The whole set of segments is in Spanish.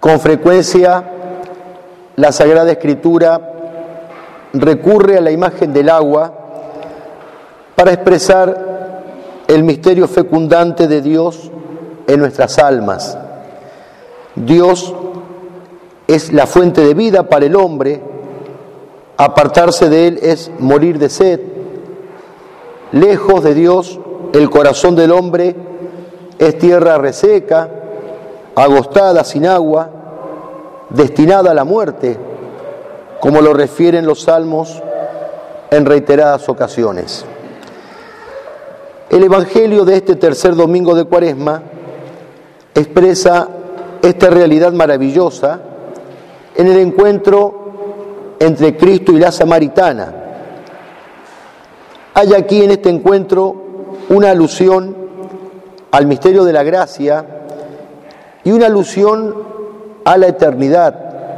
Con frecuencia, la Sagrada Escritura recurre a la imagen del agua para expresar el misterio fecundante de Dios en nuestras almas. Dios es la fuente de vida para el hombre. Apartarse de Él es morir de sed. Lejos de Dios, el corazón del hombre es tierra reseca, agostada, sin agua, destinada a la muerte, como lo refieren los salmos en reiteradas ocasiones. El Evangelio de este tercer domingo de Cuaresma expresa esta realidad maravillosa en el encuentro entre Cristo y la Samaritana. Hay aquí en este encuentro una alusión al misterio de la gracia y una alusión a la eternidad.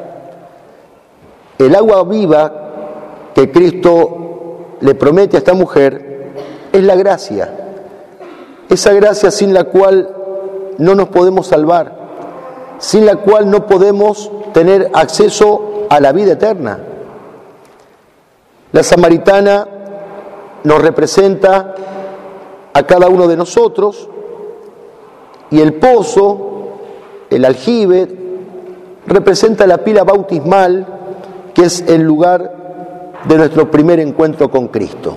El agua viva que Cristo le promete a esta mujer es la gracia, esa gracia sin la cual no nos podemos salvar, sin la cual no podemos tener acceso a la vida eterna. La samaritana nos representa a cada uno de nosotros y el pozo, el aljibe, representa la pila bautismal, que es el lugar de nuestro primer encuentro con Cristo.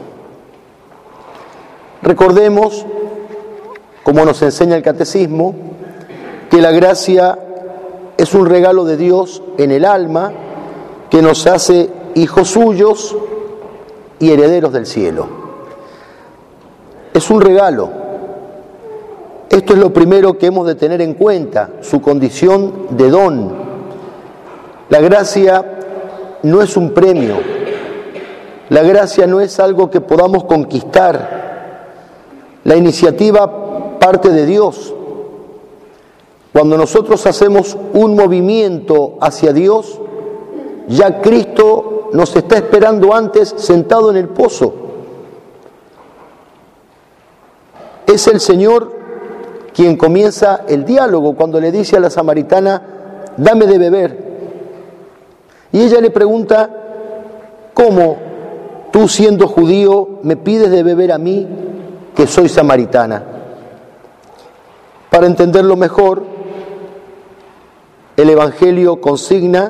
Recordemos, como nos enseña el Catecismo, que la gracia es un regalo de Dios en el alma que nos hace hijos suyos y herederos del cielo. Es un regalo. Esto es lo primero que hemos de tener en cuenta, su condición de don. La gracia no es un premio. La gracia no es algo que podamos conquistar. La iniciativa parte de Dios. Cuando nosotros hacemos un movimiento hacia Dios, ya Cristo nos está esperando antes sentado en el pozo. Es el Señor quien comienza el diálogo cuando le dice a la samaritana, dame de beber. Y ella le pregunta, ¿cómo tú siendo judío me pides de beber a mí que soy samaritana? Para entenderlo mejor, el Evangelio consigna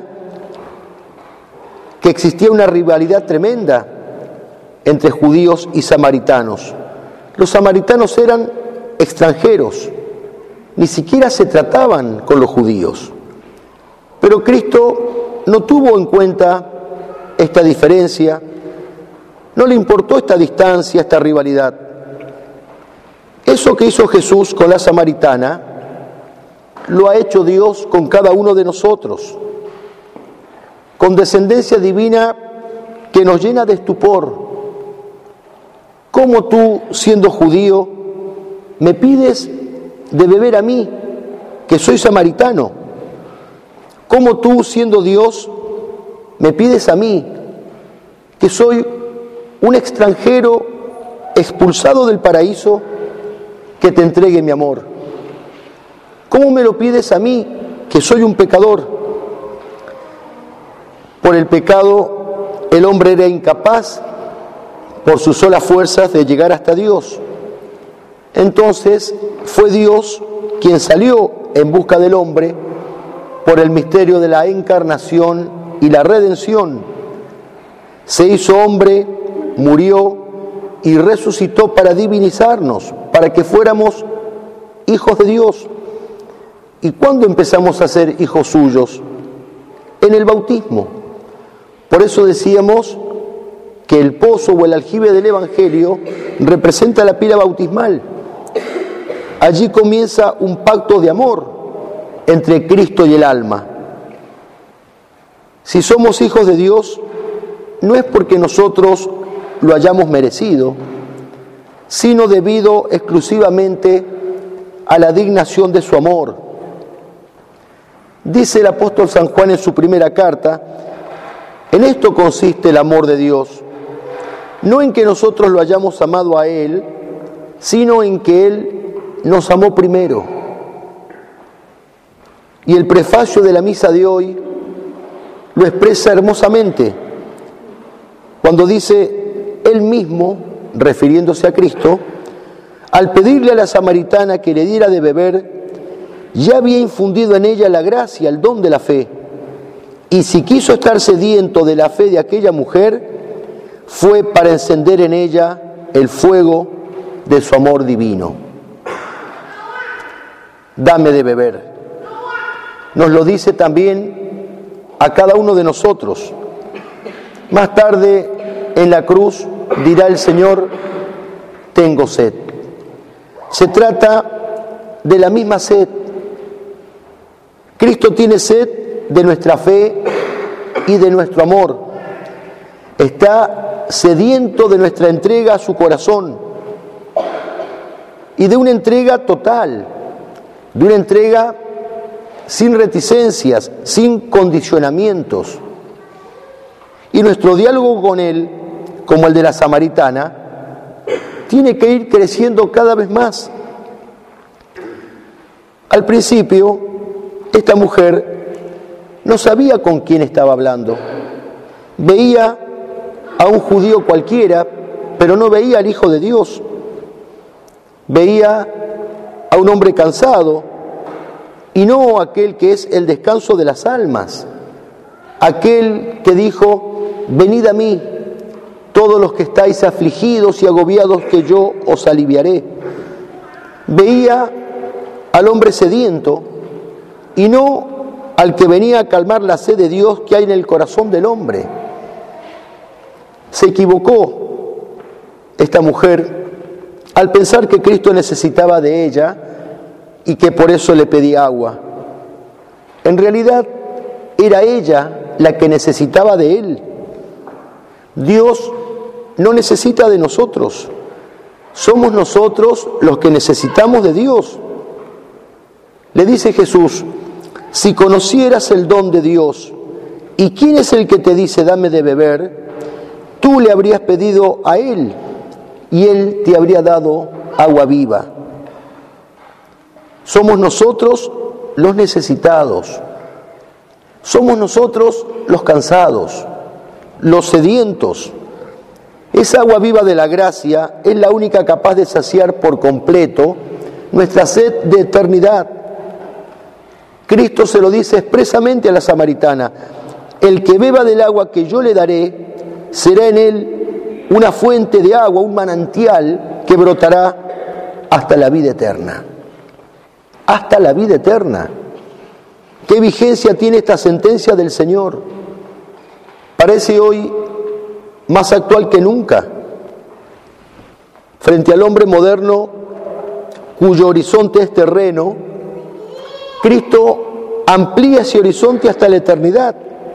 que existía una rivalidad tremenda entre judíos y samaritanos. Los samaritanos eran extranjeros, ni siquiera se trataban con los judíos. Pero Cristo no tuvo en cuenta esta diferencia, no le importó esta distancia, esta rivalidad. Eso que hizo Jesús con la samaritana, lo ha hecho Dios con cada uno de nosotros, con descendencia divina que nos llena de estupor. ¿Cómo tú, siendo judío, me pides de beber a mí, que soy samaritano? ¿Cómo tú, siendo Dios, me pides a mí, que soy un extranjero expulsado del paraíso, que te entregue mi amor? ¿Cómo me lo pides a mí, que soy un pecador? Por el pecado, el hombre era incapaz, por sus solas fuerzas, de llegar hasta Dios. Entonces, fue Dios quien salió en busca del hombre por el misterio de la encarnación y la redención. Se hizo hombre, murió y resucitó para divinizarnos, para que fuéramos hijos de Dios. ¿Y cuándo empezamos a ser hijos suyos? En el bautismo. Por eso decíamos que el pozo o el aljibe del Evangelio representa la pila bautismal. Allí comienza un pacto de amor entre Cristo y el alma. Si somos hijos de Dios, no es porque nosotros lo hayamos merecido, sino debido exclusivamente a la dignación de su amor. Dice el apóstol San Juan en su primera carta, en esto consiste el amor de Dios, no en que nosotros lo hayamos amado a Él, sino en que Él nos amó primero. Y el prefacio de la misa de hoy lo expresa hermosamente cuando dice: Él mismo, refiriéndose a Cristo, al pedirle a la samaritana que le diera de beber, ya había infundido en ella la gracia, el don de la fe. Y si quiso estar sediento de la fe de aquella mujer, fue para encender en ella el fuego de su amor divino. Dame de beber. Nos lo dice también a cada uno de nosotros. Más tarde en la cruz dirá el Señor: tengo sed. Se trata de la misma sed. Cristo tiene sed de nuestra fe y de nuestro amor. Está sediento de nuestra entrega a su corazón y de una entrega total, de una entrega sin reticencias, sin condicionamientos. Y nuestro diálogo con Él, como el de la samaritana, tiene que ir creciendo cada vez más. Al principio, esta mujer no sabía con quién estaba hablando. Veía a un judío cualquiera, pero no veía al Hijo de Dios. Veía a un hombre cansado y no aquel que es el descanso de las almas, aquel que dijo: venid a mí, todos los que estáis afligidos y agobiados, que yo os aliviaré. Veía al hombre sediento y no al que venía a calmar la sed de Dios que hay en el corazón del hombre. Se equivocó esta mujer al pensar que Cristo necesitaba de ella y que por eso le pedía agua. En realidad era ella la que necesitaba de Él. Dios no necesita de nosotros, somos nosotros los que necesitamos de Dios. Le dice Jesús: si conocieras el don de Dios y quién es el que te dice dame de beber, tú le habrías pedido a Él y Él te habría dado agua viva. Somos nosotros los necesitados, somos nosotros los cansados, los sedientos. Esa agua viva de la gracia es la única capaz de saciar por completo nuestra sed de eternidad. Cristo se lo dice expresamente a la samaritana: el que beba del agua que yo le daré, será en él una fuente de agua, un manantial que brotará hasta la vida eterna. Hasta la vida eterna. ¿Qué vigencia tiene esta sentencia del Señor? Parece hoy más actual que nunca, frente al hombre moderno cuyo horizonte es terreno. Cristo amplía ese horizonte hasta la eternidad.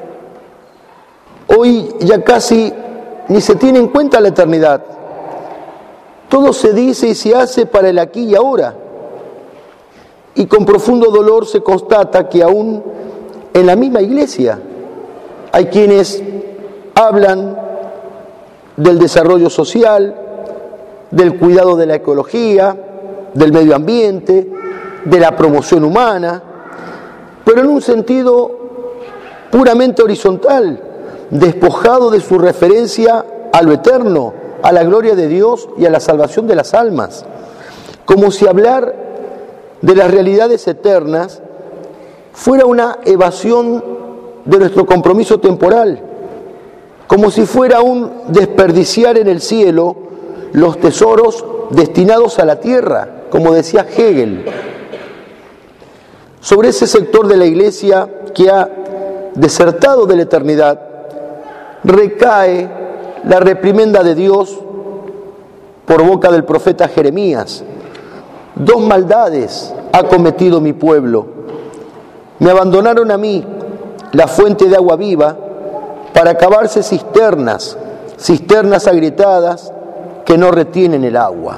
Hoy ya casi ni se tiene en cuenta la eternidad. Todo se dice y se hace para el aquí y ahora. Y con profundo dolor se constata que aún en la misma iglesia hay quienes hablan del desarrollo social, del cuidado de la ecología, del medio ambiente, de la promoción humana, pero en un sentido puramente horizontal, despojado de su referencia a lo eterno, a la gloria de Dios y a la salvación de las almas, como si hablar de las realidades eternas fuera una evasión de nuestro compromiso temporal, como si fuera un desperdiciar en el cielo los tesoros destinados a la tierra, como decía Hegel. Sobre ese sector de la Iglesia que ha desertado de la eternidad, recae la reprimenda de Dios por boca del profeta Jeremías: dos maldades ha cometido mi pueblo. Me abandonaron a mí, la fuente de agua viva, para cavarse cisternas agrietadas que no retienen el agua.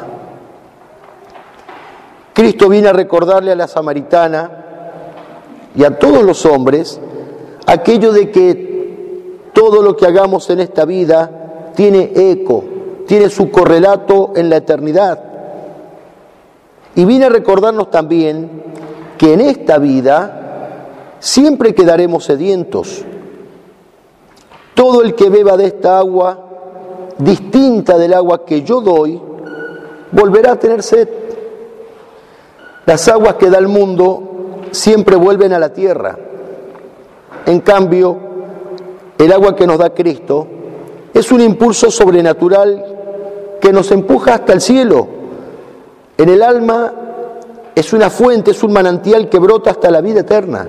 Cristo viene a recordarle a la samaritana y a todos los hombres aquello de que todo lo que hagamos en esta vida tiene eco, tiene su correlato en la eternidad. Y viene a recordarnos también que en esta vida siempre quedaremos sedientos. Todo el que beba de esta agua, distinta del agua que yo doy, volverá a tener sed. Las aguas que da el mundo siempre vuelven a la tierra. En cambio, el agua que nos da Cristo es un impulso sobrenatural que nos empuja hasta el cielo. En el alma es una fuente, es un manantial que brota hasta la vida eterna.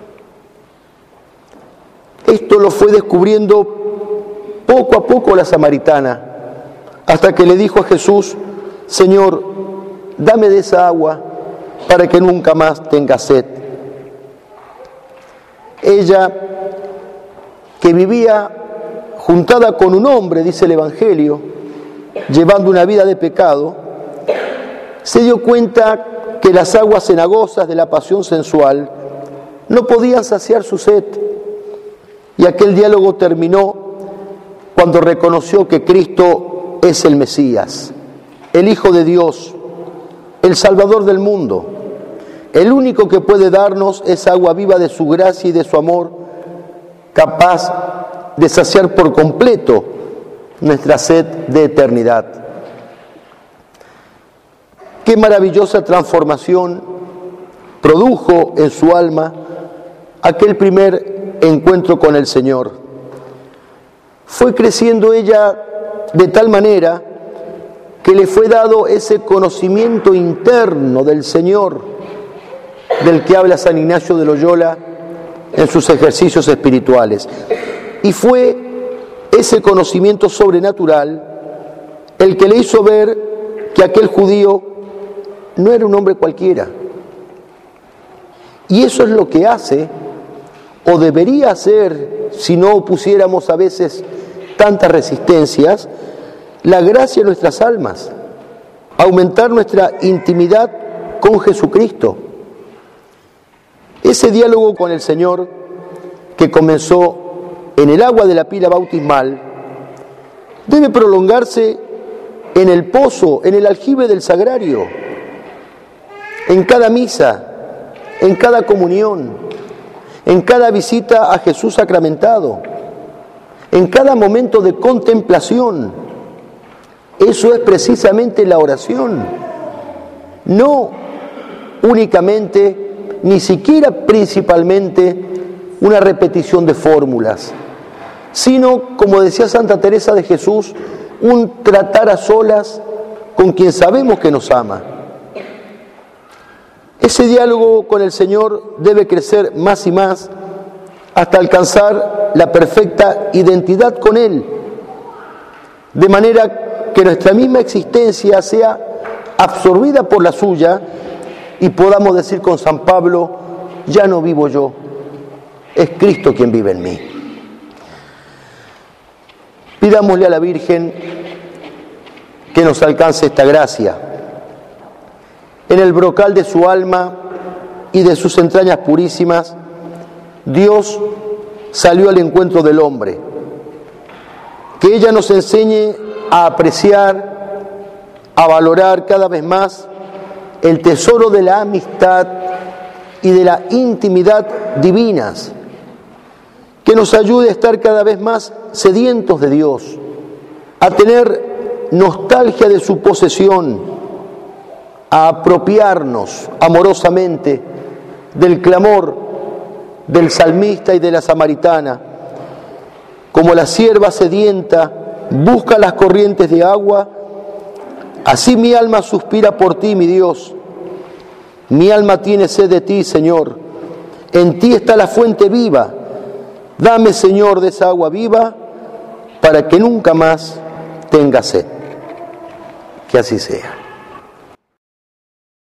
Esto lo fue descubriendo poco a poco la samaritana, hasta que le dijo a Jesús: Señor, dame de esa agua para que nunca más tenga sed. Ella, que vivía juntada con un hombre, dice el Evangelio, llevando una vida de pecado, se dio cuenta que las aguas cenagosas de la pasión sensual no podían saciar su sed. Y aquel diálogo terminó cuando reconoció que Cristo es el Mesías, el Hijo de Dios, el Salvador del mundo, el único que puede darnos esa agua viva de su gracia y de su amor, capaz de saciar por completo nuestra sed de eternidad. Qué maravillosa transformación produjo en su alma aquel primer encuentro con el Señor. Fue creciendo ella de tal manera que le fue dado ese conocimiento interno del Señor, del que habla San Ignacio de Loyola en sus ejercicios espirituales. Y fue ese conocimiento sobrenatural el que le hizo ver que aquel judío no era un hombre cualquiera. Y eso es lo que hace, o debería hacer, si no opusiéramos a veces tantas resistencias, la gracia en nuestras almas, aumentar nuestra intimidad con Jesucristo. Ese diálogo con el Señor que comenzó en el agua de la pila bautismal debe prolongarse en el pozo, en el aljibe del sagrario, en cada misa, en cada comunión, en cada visita a Jesús sacramentado, en cada momento de contemplación. Eso es precisamente la oración, no únicamente, ni siquiera principalmente, una repetición de fórmulas, sino, como decía Santa Teresa de Jesús, un tratar a solas con quien sabemos que nos ama. Ese diálogo con el Señor debe crecer más y más hasta alcanzar la perfecta identidad con Él, de manera que nuestra misma existencia sea absorbida por la suya y podamos decir con San Pablo: ya no vivo yo, es Cristo quien vive en mí. Pidámosle a la Virgen que nos alcance esta gracia. En el brocal de su alma y de sus entrañas purísimas, Dios salió al encuentro del hombre. Que ella nos enseñe a apreciar, a valorar cada vez más el tesoro de la amistad y de la intimidad divinas. Que nos ayude a estar cada vez más sedientos de Dios, a tener nostalgia de su posesión, a apropiarnos amorosamente del clamor del salmista y de la samaritana. Como la sierva sedienta busca las corrientes de agua, así mi alma suspira por ti, mi Dios. Mi alma tiene sed de ti, Señor. En ti está la fuente viva. Dame, Señor, de esa agua viva para que nunca más tenga sed. Que así sea.